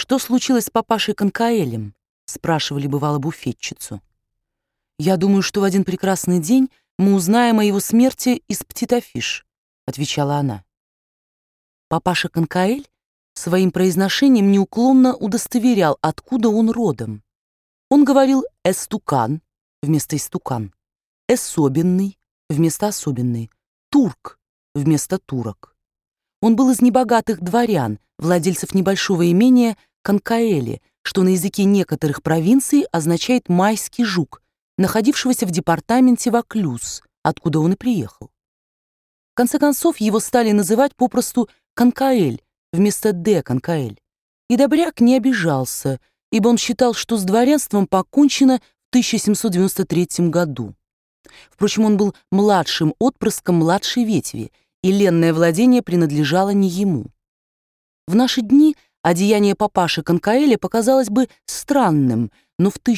«Что случилось с папашей Конкаэлем?» — спрашивали бывало буфетчицу. «Я думаю, что в один прекрасный день мы узнаем о его смерти из птитофиш», — отвечала она. Папаша Конкаэль своим произношением неуклонно удостоверял, откуда он родом. Он говорил «эстукан» вместо «истукан», «эсобенный» вместо «особенный», «турк» вместо «турок». Он был из небогатых дворян, владельцев небольшого имения Конкаэли, что на языке некоторых провинций означает «майский жук», находившегося в департаменте Ваклюз, откуда он и приехал. В конце концов, его стали называть попросту Конкаэль вместо де Конкаэль. И добряк не обижался, ибо он считал, что с дворянством покончено в 1793 году. Впрочем, он был младшим отпрыском младшей ветви, и ленное владение принадлежало не ему. В наши дни одеяние папаши Конкаэля показалось бы странным, но в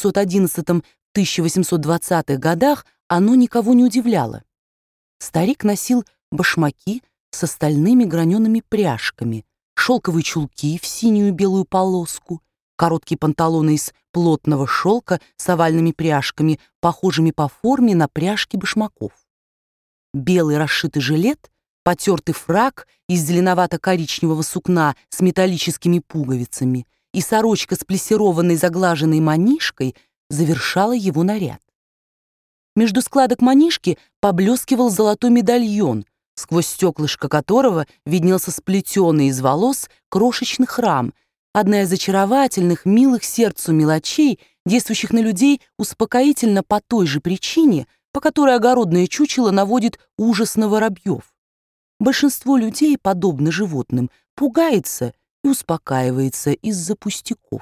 1811-1820 годах оно никого не удивляло. Старик носил башмаки с остальными гранеными пряжками, шелковые чулки в синюю белую полоску, короткие панталоны из плотного шелка с овальными пряжками, похожими по форме на пряжки башмаков. Белый расшитый жилет, потертый фрак из зеленовато-коричневого сукна с металлическими пуговицами и сорочка с плессированной заглаженной манишкой завершала его наряд. Между складок манишки поблескивал золотой медальон, сквозь стеклышко которого виднелся сплетенный из волос крошечный храм, одна из очаровательных, милых сердцу мелочей, действующих на людей успокоительно по той же причине, по которой огородное чучело наводит ужас на воробьев. Большинство людей, подобно животным, пугается и успокаивается из-за пустяков.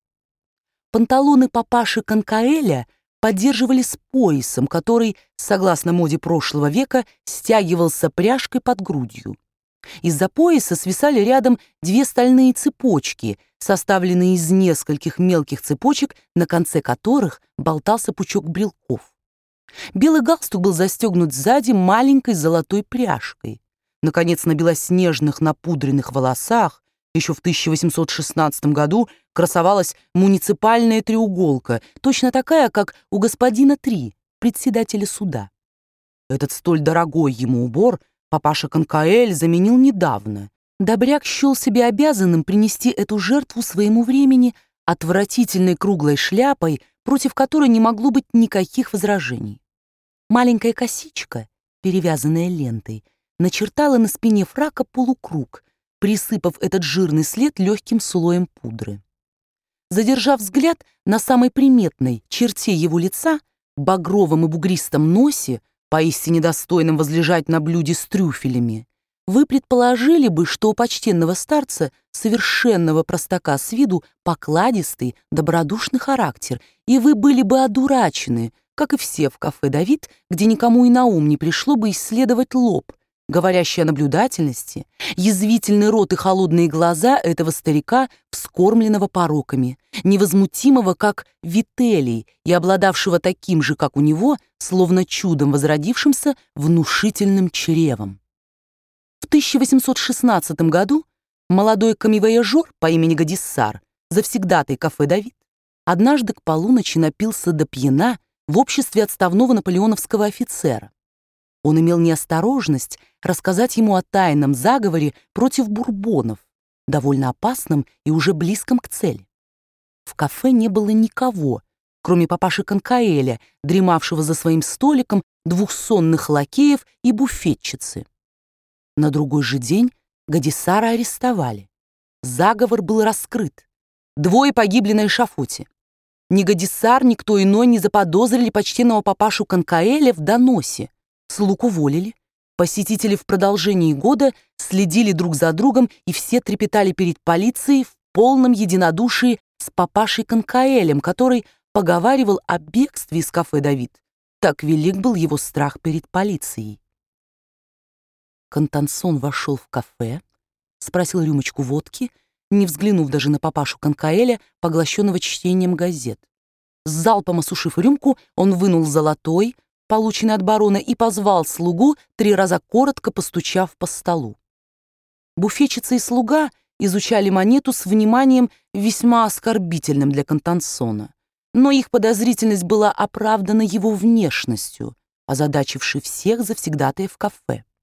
Панталоны папаши Конкаэля поддерживали с поясом, который, согласно моде прошлого века, стягивался пряжкой под грудью. Из-за пояса свисали рядом две стальные цепочки, составленные из нескольких мелких цепочек, на конце которых болтался пучок брелков. Белый галстук был застегнут сзади маленькой золотой пряжкой. Наконец, на белоснежных напудренных волосах еще в 1816 году красовалась муниципальная треуголка, точно такая, как у господина Три, председателя суда. Этот столь дорогой ему убор папаша Конкаэль заменил недавно. Добряк счел себе обязанным принести эту жертву своему времени отвратительной круглой шляпой, против которой не могло быть никаких возражений. Маленькая косичка, перевязанная лентой, начертала на спине фрака полукруг, присыпав этот жирный след легким слоем пудры. Задержав взгляд на самой приметной черте его лица, багровом и бугристом носе, поистине достойном возлежать на блюде с трюфелями, вы предположили бы, что у почтенного старца, совершенного простака с виду, покладистый, добродушный характер, и вы были бы одурачены, как и все в кафе «Давид», где никому и на ум не пришло бы исследовать лоб, говорящий о наблюдательности, язвительный рот и холодные глаза этого старика, вскормленного пороками, невозмутимого, как Вителий, и обладавшего таким же, как у него, словно чудом возродившимся, внушительным чревом. В 1816 году молодой камевояжер по имени Гадиссар, завсегдатай кафе «Давид», однажды к полуночи напился до пьяна в обществе отставного наполеоновского офицера. Он имел неосторожность рассказать ему о тайном заговоре против бурбонов, довольно опасном и уже близком к цели. В кафе не было никого, кроме папаши Конкаэля, дремавшего за своим столиком, двух сонных лакеев и буфетчицы. На другой же день Гадиссара арестовали. Заговор был раскрыт. 2 погибли на эшафоте. Ни Гадиссар, никто иной не заподозрили почтенного папашу Конкаэля в доносе. Слуг уволили. Посетители в продолжении года следили друг за другом, и все трепетали перед полицией в полном единодушии с папашей Конкаэлем, который поговаривал о бегстве из кафе «Давид». Так велик был его страх перед полицией. Контансон вошел в кафе, спросил рюмочку водки, не взглянув даже на папашу Конкаэля, поглощенного чтением газет. С залпом осушив рюмку, он вынул золотой, полученный от барона, и позвал слугу, 3 раза коротко постучав по столу. Буфетчица и слуга, изучали монету с вниманием, весьма оскорбительным для Контансона. Но их подозрительность была оправдана его внешностью, озадачившей всех завсегдатаев кафе.